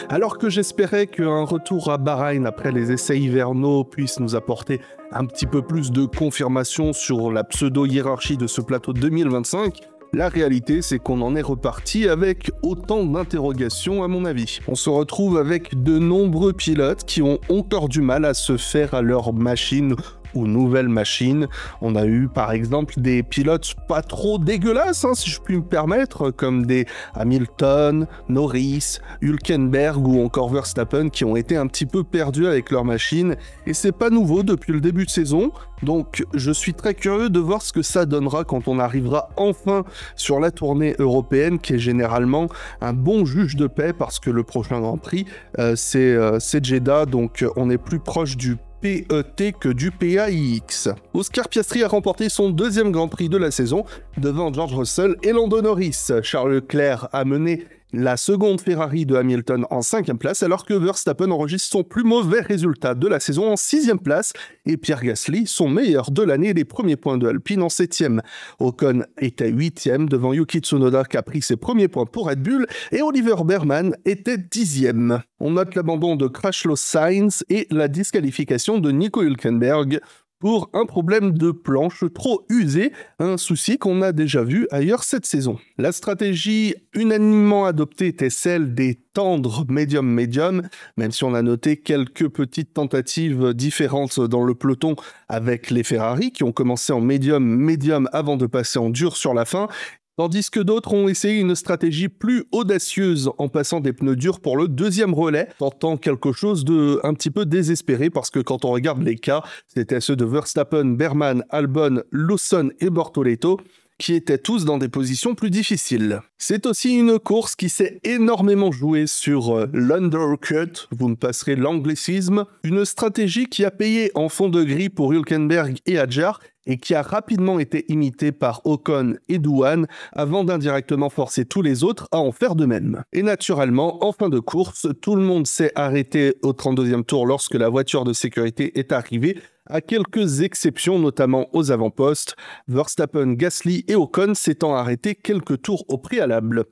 Alors que j'espérais qu'un retour à Bahreïn après les essais hivernaux puisse nous apporter un petit peu plus de confirmation sur la pseudo-hiérarchie de ce plateau 2025, la réalité, c'est qu'on en est reparti avec autant d'interrogations à mon avis. On se retrouve avec de nombreux pilotes qui ont encore du mal à se faire à leur machine ou nouvelle machine. On a eu par exemple des pilotes pas trop dégueulasses, si je puis me permettre, comme des Hamilton, Norris, Hülkenberg ou encore Verstappen qui ont été un petit peu perdus avec leur machine. Et c'est pas nouveau depuis le début de saison, donc je suis très curieux de voir ce que ça donnera quand on arrivera enfin sur la tournée européenne qui est généralement un bon juge de paix parce que le prochain Grand Prix c'est Jeddah, donc on est plus proche du PET que du PAIX. Oscar Piastri a remporté son deuxième Grand Prix de la saison devant George Russell et Lando Norris. Charles Leclerc a mené la seconde Ferrari de Hamilton en 5e place, alors que Verstappen enregistre son plus mauvais résultat de la saison en 6e place, et Pierre Gasly, son meilleur de l'année, les premiers points de Alpine en 7e. Ocon était 8e devant Yuki Tsunoda qui a pris ses premiers points pour Red Bull, et Oliver Behrman était 10e. On note l'abandon de Carlos Sainz et la disqualification de Nico Hülkenberg pour un problème de planche trop usée, un souci qu'on a déjà vu ailleurs cette saison. La stratégie unanimement adoptée était celle des tendres médium-médium, même si on a noté quelques petites tentatives différentes dans le peloton avec les Ferrari qui ont commencé en médium-médium avant de passer en dur sur la fin, tandis que d'autres ont essayé une stratégie plus audacieuse en passant des pneus durs pour le deuxième relais, tentant quelque chose de un petit peu désespéré parce que quand on regarde les cas, c'était ceux de Verstappen, Behrman, Albon, Lawson et Bortoleto, qui étaient tous dans des positions plus difficiles. C'est aussi une course qui s'est énormément jouée sur l'undercut, vous me passerez l'anglicisme, une stratégie qui a payé en fond de grille pour Hülkenberg et Hadjar, et qui a rapidement été imitée par Ocon et Doohan avant d'indirectement forcer tous les autres à en faire de même. Et naturellement, en fin de course, tout le monde s'est arrêté au 32e tour lorsque la voiture de sécurité est arrivée, à quelques exceptions, notamment aux avant-postes, Verstappen, Gasly et Ocon s'étant arrêtés quelques tours au préalable.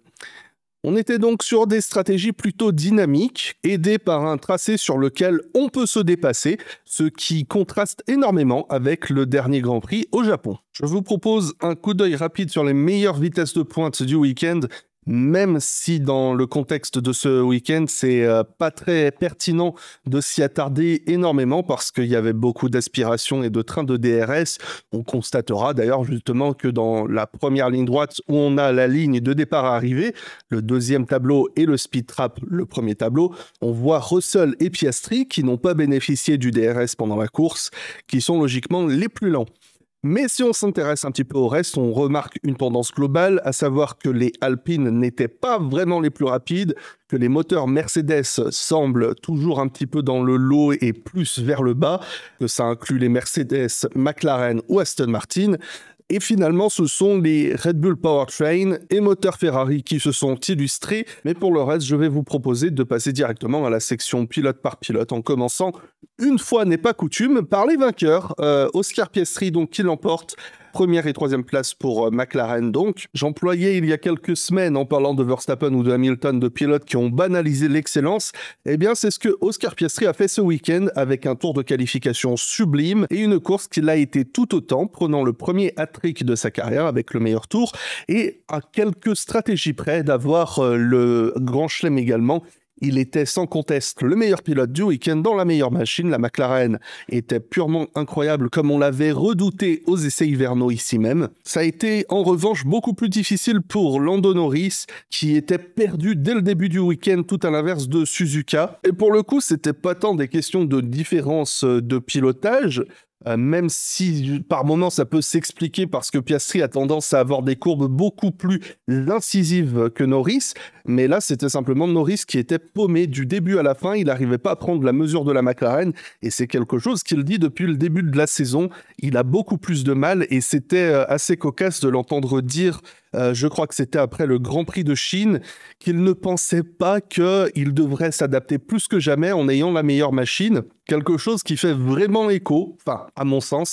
On était donc sur des stratégies plutôt dynamiques, aidées par un tracé sur lequel on peut se dépasser, ce qui contraste énormément avec le dernier Grand Prix au Japon. Je vous propose un coup d'œil rapide sur les meilleures vitesses de pointe du week-end, même si dans le contexte de ce week-end, c'est pas très pertinent de s'y attarder énormément parce qu'il y avait beaucoup d'aspirations et de trains de DRS. On constatera d'ailleurs justement que dans la première ligne droite où on a la ligne de départ à arriver, le deuxième tableau et le speed trap, le premier tableau, on voit Russell et Piastri qui n'ont pas bénéficié du DRS pendant la course, qui sont logiquement les plus lents. Mais si on s'intéresse un petit peu au reste, on remarque une tendance globale, à savoir que les Alpines n'étaient pas vraiment les plus rapides, que les moteurs Mercedes semblent toujours un petit peu dans le lot et plus vers le bas, que ça inclut les Mercedes, McLaren ou Aston Martin. Et finalement, ce sont les Red Bull Powertrain et moteurs Ferrari qui se sont illustrés. Mais pour le reste, je vais vous proposer de passer directement à la section pilote par pilote, en commençant, une fois n'est pas coutume, par les vainqueurs. Oscar Piastri, donc, qui l'emporte. Première et troisième place pour McLaren donc. J'employais il y a quelques semaines en parlant de Verstappen ou de Hamilton de pilotes qui ont banalisé l'excellence. Eh bien c'est ce que Oscar Piastri a fait ce week-end avec un tour de qualification sublime et une course qui l'a été tout autant, prenant le premier hat-trick de sa carrière avec le meilleur tour et à quelques stratégies près d'avoir le Grand Chelem également. Il était sans conteste le meilleur pilote du week-end dans la meilleure machine. La McLaren était purement incroyable comme on l'avait redouté aux essais hivernaux ici même. Ça a été en revanche beaucoup plus difficile pour Lando Norris qui était perdu dès le début du week-end, tout à l'inverse de Suzuka. Et pour le coup, c'était pas tant des questions de différence de pilotage, même si par moments ça peut s'expliquer parce que Piastri a tendance à avoir des courbes beaucoup plus incisives que Norris, mais là c'était simplement Norris qui était paumé du début à la fin, il n'arrivait pas à prendre la mesure de la McLaren et c'est quelque chose qu'il dit depuis le début de la saison, il a beaucoup plus de mal et c'était assez cocasse de l'entendre dire, je crois que c'était après le Grand Prix de Chine, qu'il ne pensait pas qu'il devrait s'adapter plus que jamais en ayant la meilleure machine. Quelque chose qui fait vraiment écho, enfin à mon sens,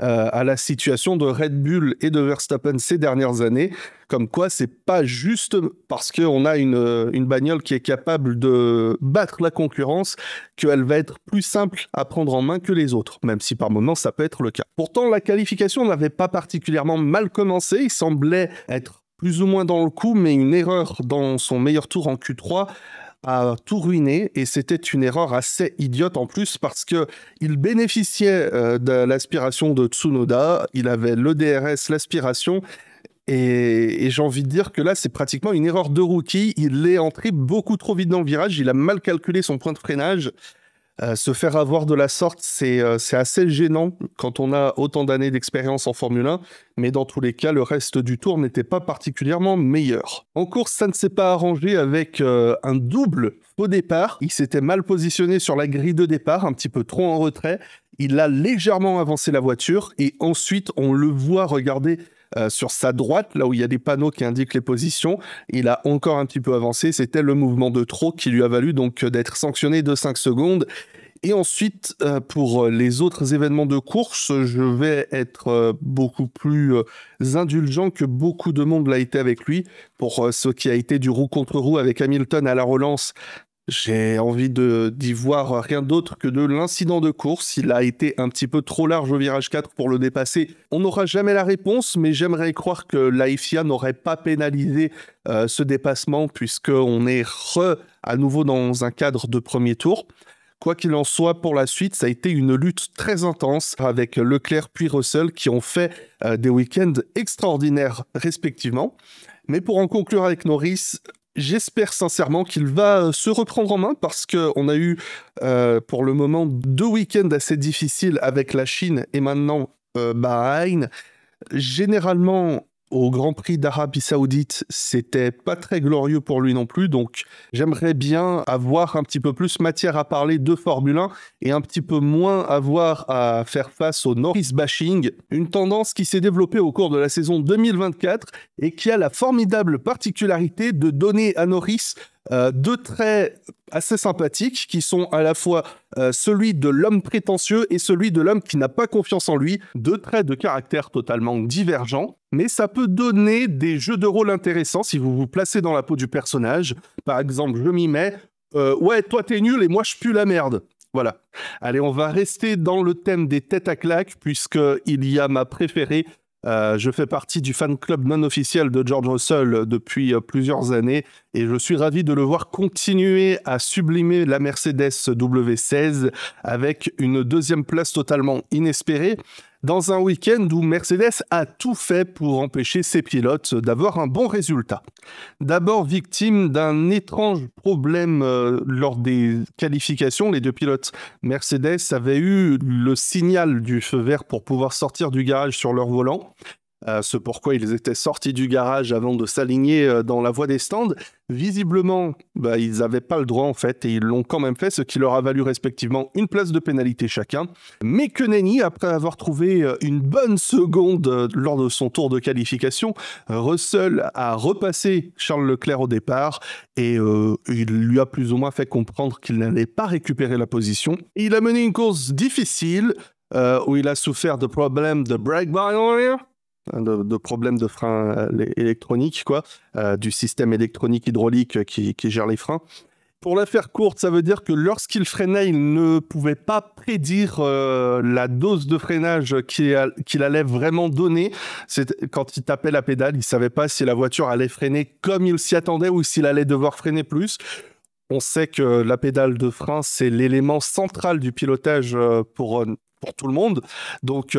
à la situation de Red Bull et de Verstappen ces dernières années, comme quoi c'est pas juste parce qu'on a une bagnole qui est capable de battre la concurrence qu'elle va être plus simple à prendre en main que les autres, même si par moments ça peut être le cas. Pourtant, la qualification n'avait pas particulièrement mal commencé, il semblait être plus ou moins dans le coup, mais une erreur dans son meilleur tour en Q3 a tout ruiné, et c'était une erreur assez idiote en plus parce que il bénéficiait de l'aspiration de Tsunoda, il avait le DRS, l'aspiration, et j'ai envie de dire que là c'est pratiquement une erreur de rookie, il est entré beaucoup trop vite dans le virage, il a mal calculé son point de freinage. Se faire avoir de la sorte, c'est assez gênant quand on a autant d'années d'expérience en Formule 1, mais dans tous les cas, le reste du tour n'était pas particulièrement meilleur. En course, ça ne s'est pas arrangé avec un double faux départ. Il s'était mal positionné sur la grille de départ, un petit peu trop en retrait. Il a légèrement avancé la voiture et ensuite, on le voit regarder sur sa droite, là où il y a des panneaux qui indiquent les positions. Il a encore un petit peu avancé. C'était le mouvement de trop qui lui a valu donc d'être sanctionné de 5 secondes. Et ensuite, pour les autres événements de course, je vais être beaucoup plus indulgent que beaucoup de monde l'a été avec lui. Pour ce qui a été du roue contre roue avec Hamilton à la relance, j'ai envie d'y voir rien d'autre que de l'incident de course. Il a été un petit peu trop large au virage 4 pour le dépasser. On n'aura jamais la réponse, mais j'aimerais croire que la FIA n'aurait pas pénalisé ce dépassement puisqu'on est à nouveau dans un cadre de premier tour. Quoi qu'il en soit, pour la suite, ça a été une lutte très intense avec Leclerc puis Russell qui ont fait des week-ends extraordinaires respectivement. Mais pour en conclure avec Norris, j'espère sincèrement qu'il va se reprendre en main parce qu'on a eu pour le moment 2 week-ends assez difficiles avec la Chine et maintenant Bahreïn. Généralement, au Grand Prix d'Arabie Saoudite, c'était pas très glorieux pour lui non plus, donc j'aimerais bien avoir un petit peu plus matière à parler de Formule 1 et un petit peu moins avoir à faire face au Norris bashing, une tendance qui s'est développée au cours de la saison 2024 et qui a la formidable particularité de donner à Norris 2 traits assez sympathiques qui sont à la fois celui de l'homme prétentieux et celui de l'homme qui n'a pas confiance en lui, 2 traits de caractère totalement divergents, mais ça peut donner des jeux de rôle intéressants si vous vous placez dans la peau du personnage. Par exemple, je m'y mets, ouais, toi t'es nul et moi je pue la merde. Voilà. Allez, on va rester dans le thème des têtes à claques puisqu'il y a ma préférée. Je fais partie du fan club non officiel de George Russell depuis plusieurs années et je suis ravi de le voir continuer à sublimer la Mercedes W16 avec une 2e place totalement inespérée dans un week-end où Mercedes a tout fait pour empêcher ses pilotes d'avoir un bon résultat. D'abord victime d'un étrange problème lors des qualifications, les 2 pilotes Mercedes avaient eu le signal du feu vert pour pouvoir sortir du garage sur leur volant. C'est pourquoi ils étaient sortis du garage avant de s'aligner dans la voie des stands. Visiblement, ils n'avaient pas le droit en fait, et ils l'ont quand même fait, ce qui leur a valu respectivement une place de pénalité chacun. Mais que nenni, après avoir trouvé une bonne seconde lors de son tour de qualification, Russell a repassé Charles Leclerc au départ, et il lui a plus ou moins fait comprendre qu'il n'allait pas récupérer la position. Et il a mené une course difficile, où il a souffert de problèmes de brake barrier, de problèmes de frein électronique, du système électronique hydraulique qui gère les freins. Pour la faire courte, ça veut dire que lorsqu'il freinait, il ne pouvait pas prédire la dose de freinage qu'il allait vraiment donner. Quand il tapait la pédale, il ne savait pas si la voiture allait freiner comme il s'y attendait ou s'il allait devoir freiner plus. On sait que la pédale de frein, c'est l'élément central du pilotage pour tout le monde. Donc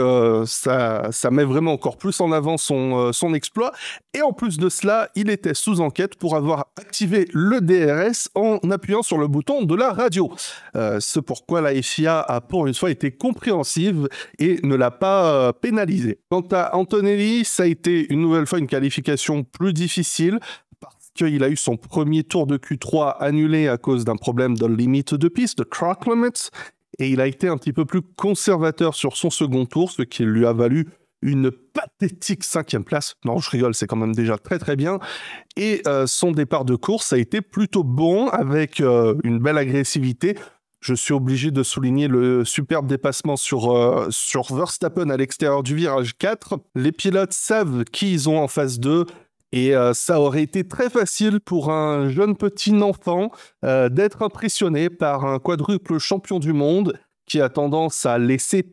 ça met vraiment encore plus en avant son exploit. Et en plus de cela, il était sous enquête pour avoir activé le DRS en appuyant sur le bouton de la radio. C'est pourquoi la FIA a pour une fois été compréhensive et ne l'a pas pénalisé. Quant à Antonelli, ça a été une nouvelle fois une qualification plus difficile, qu'il a eu son premier tour de Q3 annulé à cause d'un problème de limite de piste, de track limits, et il a été un petit peu plus conservateur sur son second tour, ce qui lui a valu une pathétique 5e place. Non, je rigole, c'est quand même déjà très très bien. Et son départ de course a été plutôt bon, avec une belle agressivité. Je suis obligé de souligner le superbe dépassement sur Verstappen à l'extérieur du virage 4. Les pilotes savent qui ils ont en face d'eux. Et ça aurait été très facile pour un jeune petit enfant d'être impressionné par un quadruple champion du monde qui a tendance à laisser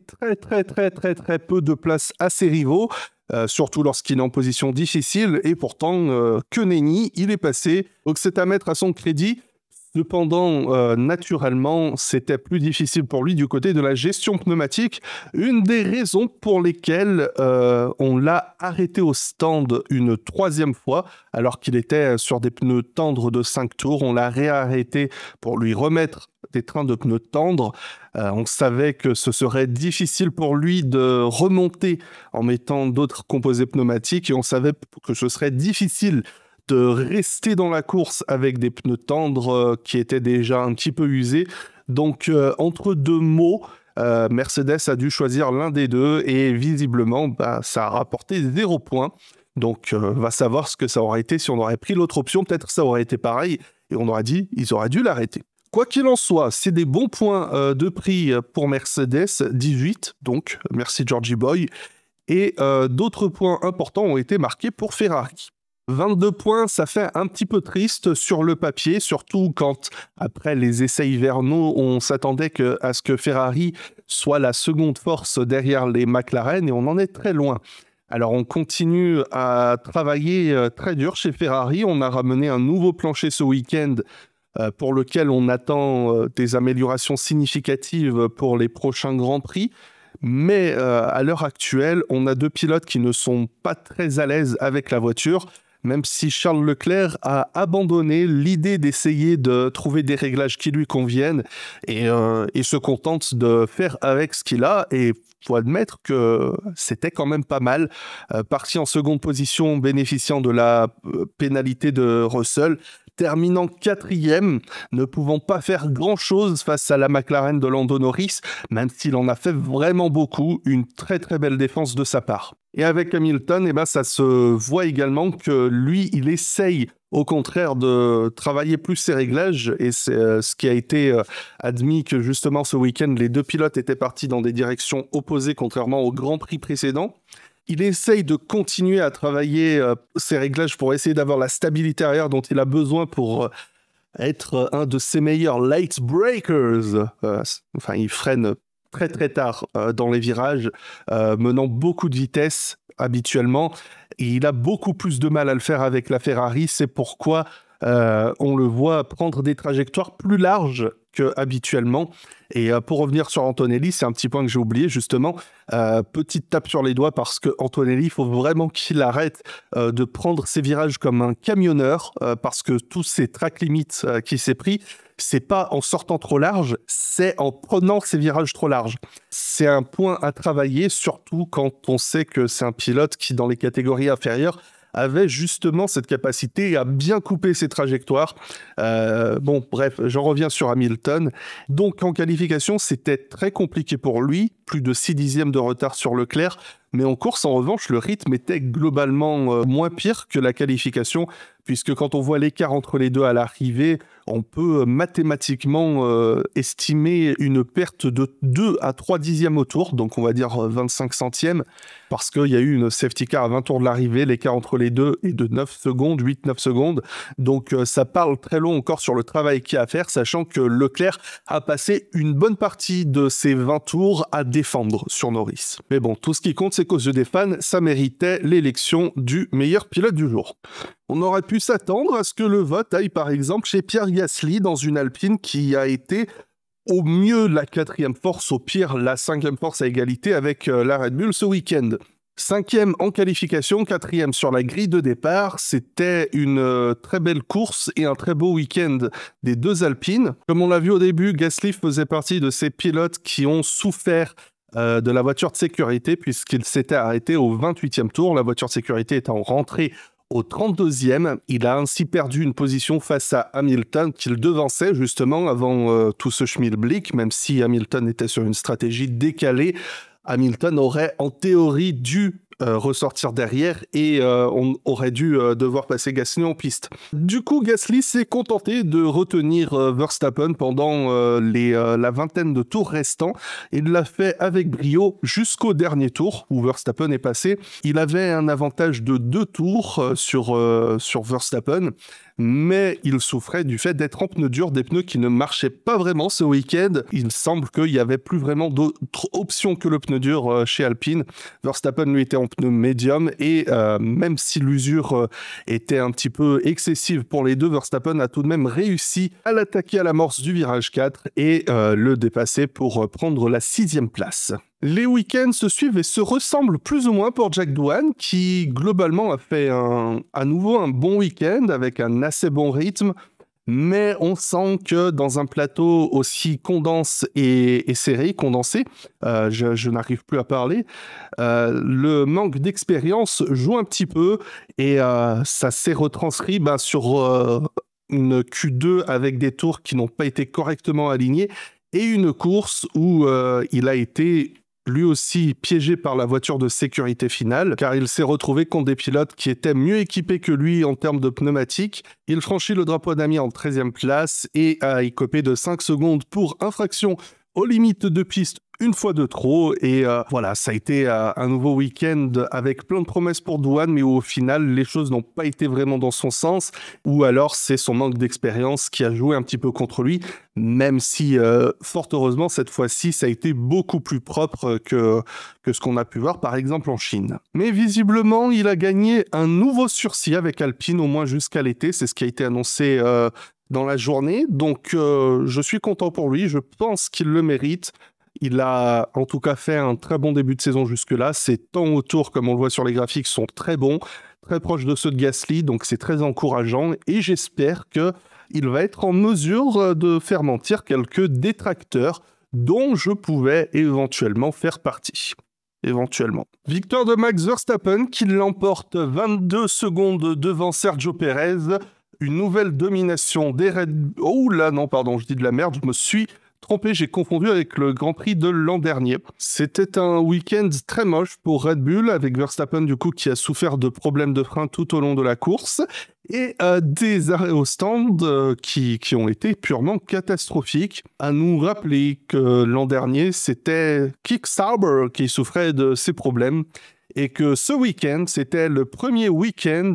très peu de place à ses rivaux, surtout lorsqu'il est en position difficile. Et pourtant, que nenni, il est passé. Donc c'est à mettre à son crédit. Cependant, naturellement, c'était plus difficile pour lui du côté de la gestion pneumatique. Une des raisons pour lesquelles on l'a arrêté au stand une 3e fois, alors qu'il était sur des pneus tendres de 5 tours. On l'a réarrêté pour lui remettre des trains de pneus tendres. On savait que ce serait difficile pour lui de remonter en mettant d'autres composés pneumatiques et on savait que ce serait difficile de rester dans la course avec des pneus tendres qui étaient déjà un petit peu usés. Donc, entre deux mots, Mercedes a dû choisir l'un des deux et visiblement, ça a rapporté 0 points. Donc, va savoir ce que ça aurait été si on aurait pris l'autre option. Peut-être ça aurait été pareil et on aurait dit ils auraient dû l'arrêter. Quoi qu'il en soit, c'est des bons points de prix pour Mercedes, 18, donc merci Georgie Boy. Et d'autres points importants ont été marqués pour Ferrari. 22 points, ça fait un petit peu triste sur le papier, surtout quand, après les essais hivernaux, on s'attendait à ce que Ferrari soit la seconde force derrière les McLaren, et on en est très loin. Alors, on continue à travailler très dur chez Ferrari. On a ramené un nouveau plancher ce week-end pour lequel on attend des améliorations significatives pour les prochains Grands Prix. Mais à l'heure actuelle, on a 2 pilotes qui ne sont pas très à l'aise avec la voiture, même si Charles Leclerc a abandonné l'idée d'essayer de trouver des réglages qui lui conviennent et se contente de faire avec ce qu'il a. Et il faut admettre que c'était quand même pas mal. Parti en seconde position, bénéficiant de la pénalité de Russell, terminant 4e, ne pouvant pas faire grand-chose face à la McLaren de Lando Norris, même s'il en a fait vraiment beaucoup, une très belle défense de sa part. Et avec Hamilton, ça se voit également que lui, il essaye au contraire de travailler plus ses réglages, et c'est ce qui a été admis que justement ce week-end, les 2 pilotes étaient partis dans des directions opposées, contrairement au Grand Prix précédent. Il essaye de continuer à travailler ses réglages pour essayer d'avoir la stabilité arrière dont il a besoin pour être un de ses meilleurs late breakers. Il freine très tard dans les virages, menant beaucoup de vitesse habituellement. Et il a beaucoup plus de mal à le faire avec la Ferrari. C'est pourquoi on le voit prendre des trajectoires plus larges qu'habituellement. Et pour revenir sur Antonelli, c'est un petit point que j'ai oublié justement. Petite tape sur les doigts parce que Antonelli, il faut vraiment qu'il arrête de prendre ses virages comme un camionneur parce que tous ces track limits qu'il s'est pris, c'est pas en sortant trop large, c'est en prenant ses virages trop larges. C'est un point à travailler, surtout quand on sait que c'est un pilote qui, dans les catégories inférieures, avait justement cette capacité à bien couper ses trajectoires. Bref, j'en reviens sur Hamilton. Donc en qualification, c'était très compliqué pour lui, plus de 6 dixièmes de retard sur Leclerc, mais en course, en revanche, le rythme était globalement moins pire que la qualification, puisque quand on voit l'écart entre les deux à l'arrivée, on peut mathématiquement estimer une perte de 2 à 3 dixièmes au tour, donc on va dire 25 centièmes, parce qu'il y a eu une safety car à 20 tours de l'arrivée, l'écart entre les deux est de 9 secondes, 8-9 secondes, donc ça parle très long encore sur le travail qu'il y a à faire, sachant que Leclerc a passé une bonne partie de ses 20 tours à défendre sur Norris. Mais bon, tout ce qui compte, c'est qu'aux yeux des fans, ça méritait l'élection du meilleur pilote du jour. On aurait pu s'attendre à ce que le vote aille par exemple chez Pierre Gasly dans une Alpine qui a été au mieux la 4e force, au pire la 5e force à égalité avec la Red Bull ce week-end. 5e en qualification, 4e sur la grille de départ, c'était une très belle course et un très beau week-end des 2 Alpines. Comme on l'a vu au début, Gasly faisait partie de ces pilotes qui ont souffert de la voiture de sécurité puisqu'il s'était arrêté au 28e tour. La voiture de sécurité étant rentrée au 32e, il a ainsi perdu une position face à Hamilton qu'il devançait justement avant tout ce schmilblick, même si Hamilton était sur une stratégie décalée. Hamilton aurait en théorie dû ressortir derrière et on aurait dû devoir passer Gasly en piste. Du coup, Gasly s'est contenté de retenir Verstappen pendant la vingtaine de tours restants. Il l'a fait avec brio jusqu'au dernier tour où Verstappen est passé. Il avait un avantage de 2 tours sur Verstappen, mais il souffrait du fait d'être en pneus durs, des pneus qui ne marchaient pas vraiment ce week-end. Il semble qu'il n'y avait plus vraiment d'autres options que le pneu dur chez Alpine. Verstappen, lui, était en pneu médium et même si l'usure était un petit peu excessive pour les deux, Verstappen a tout de même réussi à l'attaquer à l'amorce du virage 4 et le dépasser pour prendre la 6e place. Les week-ends se suivent et se ressemblent plus ou moins pour Jack Doohan, qui globalement a fait à nouveau un bon week-end avec un assez bon rythme, mais on sent que dans un plateau aussi condensé, je n'arrive plus à parler, le manque d'expérience joue un petit peu et ça s'est retranscrit sur une Q2 avec des tours qui n'ont pas été correctement alignés et une course où il a été lui aussi piégé par la voiture de sécurité finale, car il s'est retrouvé contre des pilotes qui étaient mieux équipés que lui en termes de pneumatiques. Il franchit le drapeau d'Amiens en 13e place et a écopé de 5 secondes pour infraction aux limites de piste une fois de trop. Et voilà, ça a été un nouveau week-end avec plein de promesses pour Doohan, mais où au final, les choses n'ont pas été vraiment dans son sens, ou alors c'est son manque d'expérience qui a joué un petit peu contre lui, même si, fort heureusement, cette fois-ci, ça a été beaucoup plus propre que ce qu'on a pu voir, par exemple, en Chine. Mais visiblement, il a gagné un nouveau sursis avec Alpine, au moins jusqu'à l'été, c'est ce qui a été annoncé dans la journée, donc je suis content pour lui, je pense qu'il le mérite. Il a en tout cas fait un très bon début de saison jusque-là. Ses temps autour, comme on le voit sur les graphiques, sont très bons, très proches de ceux de Gasly, donc c'est très encourageant et j'espère qu'il va être en mesure de faire mentir quelques détracteurs dont je pouvais éventuellement faire partie. Éventuellement. Victoire de Max Verstappen qui l'emporte 22 secondes devant Sergio Pérez. Une nouvelle domination des Red Bull. Oh là, non, pardon, je dis de la merde, je me suis trompé, j'ai confondu avec le Grand Prix de l'an dernier. C'était un week-end très moche pour Red Bull, avec Verstappen du coup qui a souffert de problèmes de frein tout au long de la course, et des arrêts au stand qui ont été purement catastrophiques. À nous rappeler que l'an dernier, c'était Kick Sauber qui souffrait de ces problèmes, et que ce week-end, c'était le premier week-end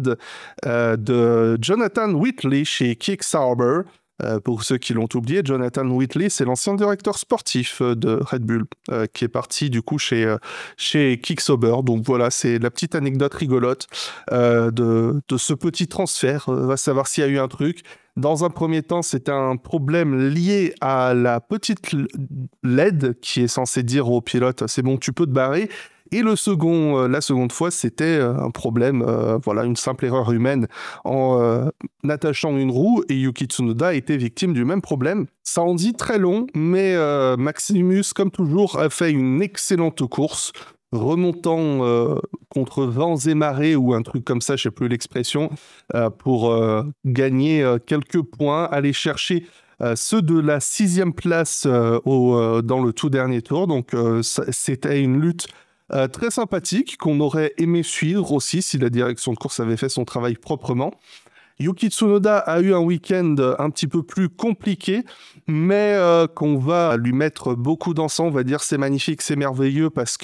de Jonathan Whitley chez Kick Sauber. Pour ceux qui l'ont oublié, Jonathan Whitley, c'est l'ancien directeur sportif de Red Bull, qui est parti du coup chez Kick Sauber. Donc voilà, c'est la petite anecdote rigolote de ce petit transfert. On va savoir s'il y a eu un truc. Dans un premier temps, c'était un problème lié à la petite LED qui est censée dire au pilote « c'est bon, tu peux te barrer ». Et la seconde fois, c'était un problème, une simple erreur humaine en attachant une roue, et Yuki Tsunoda était victime du même problème. Ça en dit très long, mais Maximus, comme toujours, a fait une excellente course, remontant contre vents et marées ou un truc comme ça, je ne sais plus l'expression, pour gagner quelques points, aller chercher ceux de la 6e place dans le tout dernier tour. Donc c'était une lutte très sympathique, qu'on aurait aimé suivre aussi si la direction de course avait fait son travail proprement. Yuki Tsunoda a eu un week-end un petit peu plus compliqué, mais qu'on va lui mettre beaucoup d'encens. On va dire c'est magnifique, c'est merveilleux parce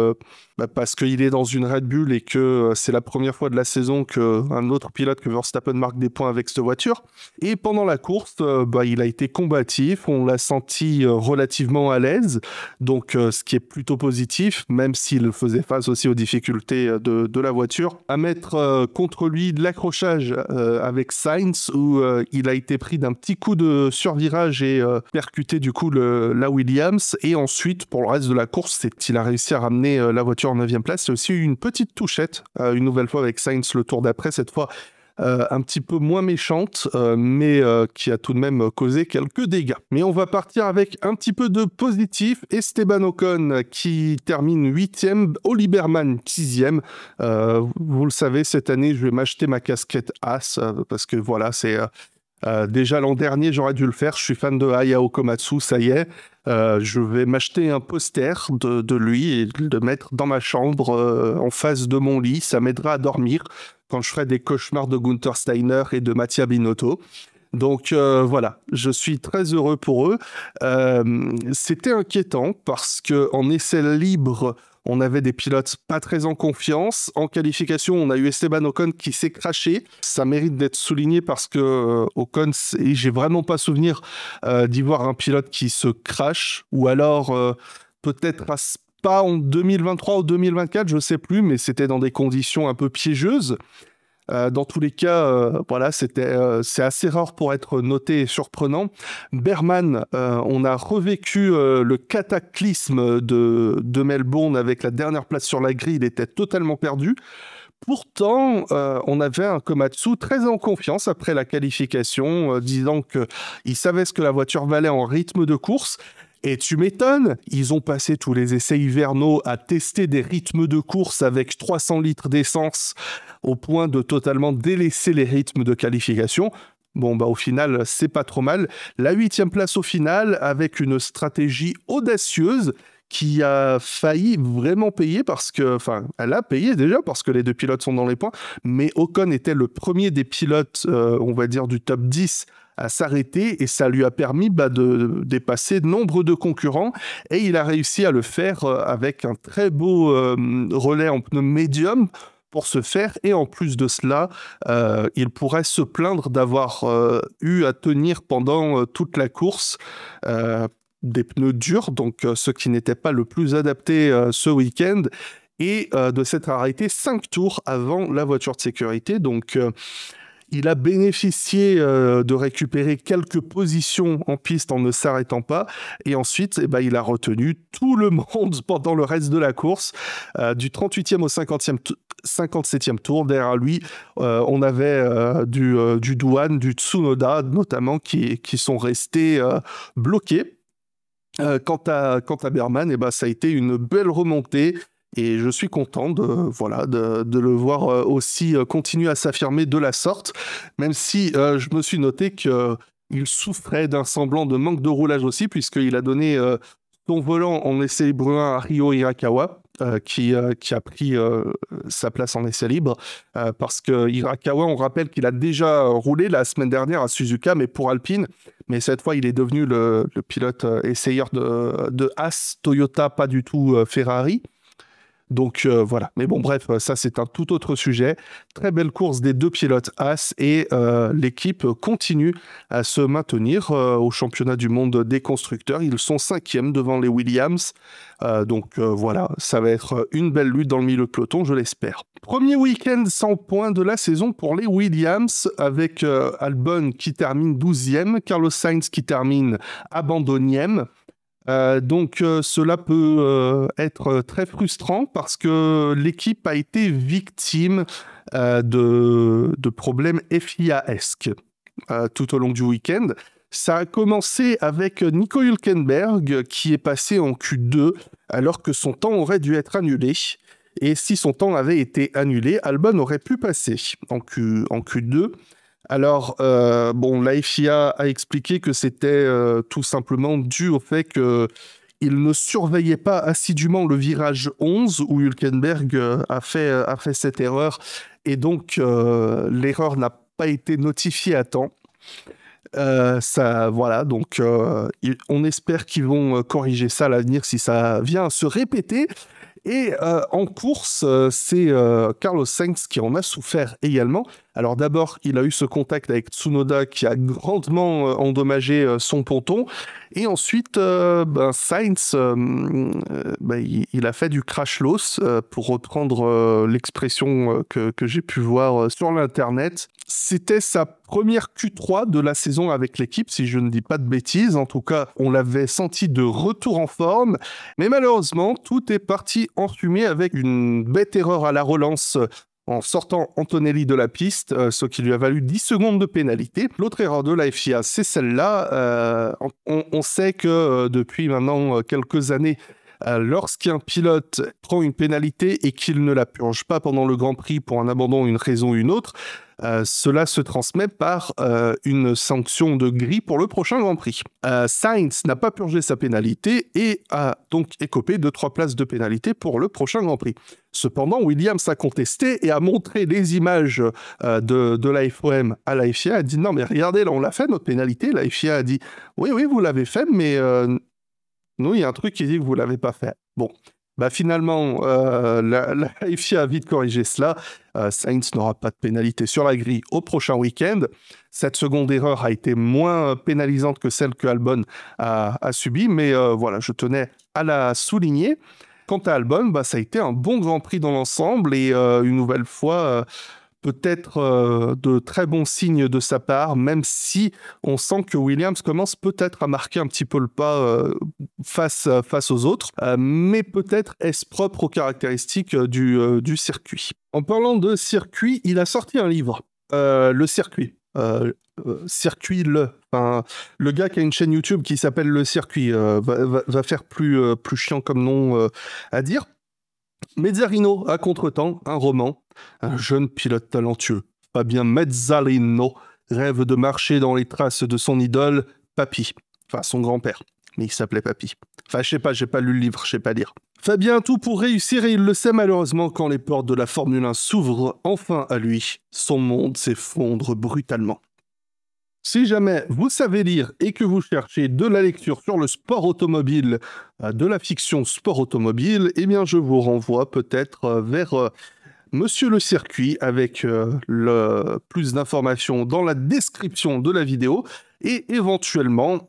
qu'il est dans une Red Bull et que c'est la première fois de la saison qu'un autre pilote que Verstappen marque des points avec cette voiture. Et pendant la course, il a été combatif, on l'a senti relativement à l'aise, donc ce qui est plutôt positif, même s'il faisait face aussi aux difficultés de la voiture. À mettre contre lui de l'accrochage avec Sainz, où il a été pris d'un petit coup de survirage et percuté du coup la Williams. Et ensuite, pour le reste de la course, il a réussi à ramener la voiture en 9e place. Il y a aussi eu une petite touchette, une nouvelle fois avec Sainz le tour d'après, cette fois un petit peu moins méchante, mais qui a tout de même causé quelques dégâts. Mais on va partir avec un petit peu de positif. Esteban Ocon qui termine 8e, Oliver Mann 6e. Vous le savez, cette année, je vais m'acheter ma casquette As, parce que voilà, c'est Déjà l'an dernier, j'aurais dû le faire. Je suis fan de Hayao Komatsu, ça y est. Je vais m'acheter un poster de lui et le mettre dans ma chambre, en face de mon lit. Ça m'aidera à dormir quand je ferai des cauchemars de Gunther Steiner et de Mattia Binotto. Donc voilà, je suis très heureux pour eux. C'était inquiétant parce que en essai libre, on avait des pilotes pas très en confiance. En qualification, on a eu Esteban Ocon qui s'est crashé. Ça mérite d'être souligné parce que Ocon, j'ai vraiment pas souvenir d'y voir un pilote qui se crash, ou alors peut-être pas en 2023 ou 2024, je sais plus, mais c'était dans des conditions un peu piégeuses. Dans tous les cas, voilà, c'est assez rare pour être noté et surprenant. Berman, on a revécu le cataclysme de Melbourne avec la dernière place sur la grille. Il était totalement perdu. Pourtant, on avait un Komatsu très en confiance après la qualification, disant qu'il savait ce que la voiture valait en rythme de course. Et tu m'étonnes, ils ont passé tous les essais hivernaux à tester des rythmes de course avec 300 litres d'essence au point de totalement délaisser les rythmes de qualification. Bon, bah au final, c'est pas trop mal. La 8e place au final, avec une stratégie audacieuse qui a failli vraiment payer parce que, enfin, elle a payé déjà parce que les deux pilotes sont dans les points, mais Ocon était le premier des pilotes, on va dire, du top 10 à s'arrêter et ça lui a permis de dépasser nombre de concurrents et il a réussi à le faire avec un très beau relais en pneu médium pour se faire, et en plus de cela, il pourrait se plaindre d'avoir eu à tenir pendant toute la course des pneus durs, donc ce qui n'était pas le plus adapté ce week-end, et de s'être arrêté 5 tours avant la voiture de sécurité. Donc il a bénéficié de récupérer quelques positions en piste en ne s'arrêtant pas. Et ensuite, il a retenu tout le monde pendant le reste de la course. Du 38e au 57e tour, derrière lui, on avait du Douane, du Tsunoda notamment, qui sont restés bloqués. Quant à Berman, ça a été une belle remontée. Et je suis content de le voir aussi continuer à s'affirmer de la sorte, même si je me suis noté qu'il souffrait d'un semblant de manque de roulage aussi, puisqu'il a donné son volant en essai libre 1 à Ryo Hirakawa, qui a pris sa place en essai libre, parce que Hirakawa, on rappelle qu'il a déjà roulé la semaine dernière à Suzuka, mais pour Alpine, mais cette fois il est devenu le pilote essayeur de Haas, Toyota, pas du tout Ferrari. Donc voilà, mais bon bref, ça c'est un tout autre sujet. Très belle course des deux pilotes Haas et l'équipe continue à se maintenir au championnat du monde des constructeurs. Ils sont 5e devant les Williams. Donc voilà, ça va être une belle lutte dans le milieu de peloton, je l'espère. Premier week-end sans points de la saison pour les Williams, avec Albon qui termine 12e, Carlos Sainz qui termine abandonnième. Donc cela peut être très frustrant parce que l'équipe a été victime de problèmes FIA-esques tout au long du week-end. Ça a commencé avec Nico Hülkenberg qui est passé en Q2 alors que son temps aurait dû être annulé. Et si son temps avait été annulé, Albon aurait pu passer en Q2. Alors, la FIA a expliqué que c'était tout simplement dû au fait qu'il ne surveillait pas assidûment le virage 11 où Hülkenberg a fait cette erreur, et donc l'erreur n'a pas été notifiée à temps. Donc on espère qu'ils vont corriger ça à l'avenir si ça vient à se répéter. Et en course, c'est Carlos Sainz qui en a souffert également. Alors d'abord, il a eu ce contact avec Tsunoda qui a grandement endommagé son ponton. Et ensuite, Sainz, il a fait du crash loss, pour reprendre l'expression que j'ai pu voir sur l'internet. C'était sa première Q3 de la saison avec l'équipe, si je ne dis pas de bêtises. En tout cas, on l'avait senti de retour en forme. Mais malheureusement, tout est parti en fumée avec une bête erreur à la relance en sortant Antonelli de la piste, ce qui lui a valu 10 secondes de pénalité. L'autre erreur de la FIA, c'est celle-là. On sait que depuis maintenant quelques années, lorsqu'un pilote prend une pénalité et qu'il ne la purge pas pendant le Grand Prix pour un abandon, une raison ou une autre, cela se transmet par une sanction de gris pour le prochain Grand Prix. Sainz n'a pas purgé sa pénalité et a donc écopé de 3 places de pénalité pour le prochain Grand Prix. Cependant, Williams a contesté et a montré les images de la FOM à la FIA, a dit non mais regardez, là on l'a fait notre pénalité. La FIA a dit oui vous l'avez fait, mais nous il y a un truc qui dit que vous l'avez pas fait. Bon. Finalement, la FIA a vite corrigé cela. Sainz n'aura pas de pénalité sur la grille au prochain week-end. Cette seconde erreur a été moins pénalisante que celle que Albon a subie, mais voilà, je tenais à la souligner. Quant à Albon, ça a été un bon Grand Prix dans l'ensemble et une nouvelle fois... peut-être de très bons signes de sa part, même si on sent que Williams commence peut-être à marquer un petit peu le pas face aux autres, mais peut-être est-ce propre aux caractéristiques du circuit. En parlant de circuit, il a sorti un livre, Le Circuit. Circuit le gars qui a une chaîne YouTube qui s'appelle Le Circuit va faire plus chiant comme nom à dire. Mezzarino à contretemps, un roman. Un jeune pilote talentueux, Fabien Mezzarino, rêve de marcher dans les traces de son idole, Papy. Enfin, son grand-père, mais il s'appelait Papy. Enfin, je sais pas, j'ai pas lu le livre, je sais pas lire. Fabien a tout pour réussir et il le sait malheureusement quand les portes de la Formule 1 s'ouvrent enfin à lui. Son monde s'effondre brutalement. Si jamais vous savez lire et que vous cherchez de la lecture sur le sport automobile, de la fiction sport automobile, eh bien je vous renvoie peut-être vers Monsieur le Circuit avec plus d'informations dans la description de la vidéo et éventuellement,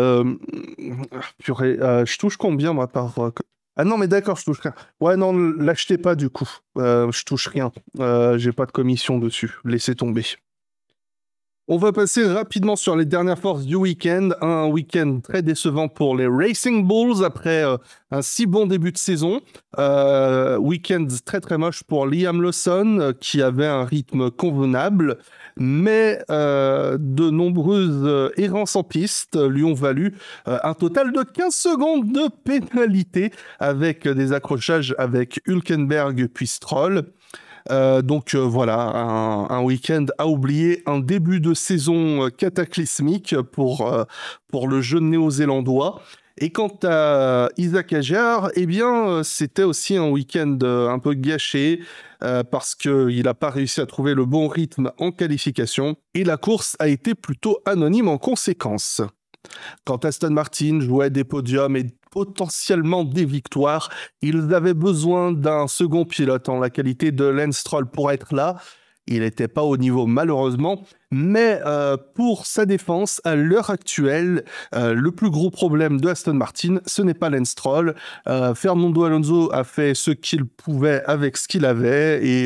je touche combien moi par... Ah non mais d'accord, je touche rien. Ouais non, l'achetez pas du coup, je touche rien, j'ai pas de commission dessus, laissez tomber. On va passer rapidement sur les dernières forces du week-end. Un week-end très décevant pour les Racing Bulls après un si bon début de saison. Week-end très très moche pour Liam Lawson qui avait un rythme convenable. Mais de nombreuses errances en piste lui ont valu un total de 15 secondes de pénalité avec des accrochages avec Hülkenberg puis Stroll. Donc voilà, un week-end à oublier, un début de saison cataclysmique pour le jeune néo-zélandois. Et quant à Isaac Hadjar, eh bien, c'était aussi un week-end un peu gâché parce qu'il n'a pas réussi à trouver le bon rythme en qualification et la course a été plutôt anonyme en conséquence. Quand Aston Martin jouait des podiums et potentiellement des victoires, ils avaient besoin d'un second pilote en la qualité de Lance Stroll pour être là. Il n'était pas au niveau malheureusement, mais pour sa défense, à l'heure actuelle, le plus gros problème de Aston Martin, ce n'est pas Lance Stroll. Fernando Alonso a fait ce qu'il pouvait avec ce qu'il avait et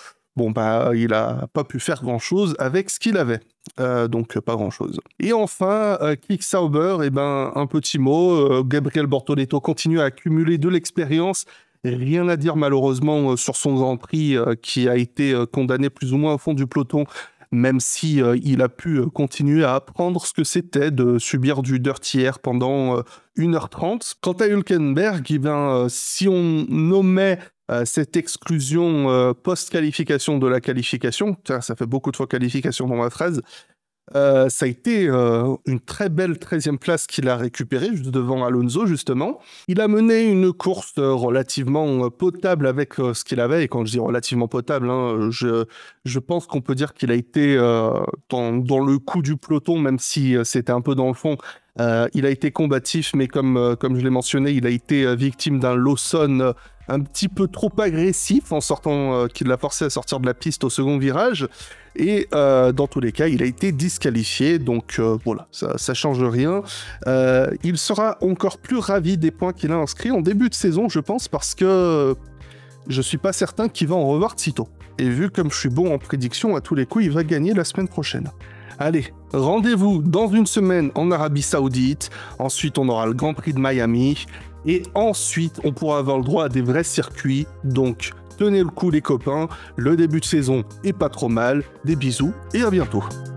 il n'a pas pu faire grand-chose avec ce qu'il avait. Donc pas grand-chose. Et enfin, Kick Sauber, un petit mot. Gabriel Bortoleto continue à accumuler de l'expérience. Rien à dire malheureusement sur son Grand Prix qui a été condamné plus ou moins au fond du peloton, même si il a pu continuer à apprendre ce que c'était de subir du dirty air pendant 1h30. Quant à Hülkenberg, si on nommait cette exclusion post-qualification de la qualification, ça fait beaucoup de fois qualification dans ma phrase, ça a été une très belle 13e place qu'il a récupérée, juste devant Alonso justement. Il a mené une course relativement potable avec ce qu'il avait, et quand je dis relativement potable, je pense qu'on peut dire qu'il a été dans le coup du peloton, même si c'était un peu dans le fond. Il a été combatif, mais comme je l'ai mentionné, il a été victime d'un Lawson un petit peu trop agressif en sortant, qui l'a forcé à sortir de la piste au second virage. Et dans tous les cas, il a été disqualifié, donc voilà, ça change rien. Il sera encore plus ravi des points qu'il a inscrits en début de saison, je pense, parce que je suis pas certain qu'il va en revoir de sitôt. Et vu comme je suis bon en prédiction, à tous les coups, il va gagner la semaine prochaine. Allez, rendez-vous dans une semaine en Arabie Saoudite, ensuite on aura le Grand Prix de Miami, et ensuite on pourra avoir le droit à des vrais circuits, donc tenez le coup les copains, le début de saison est pas trop mal, des bisous et à bientôt.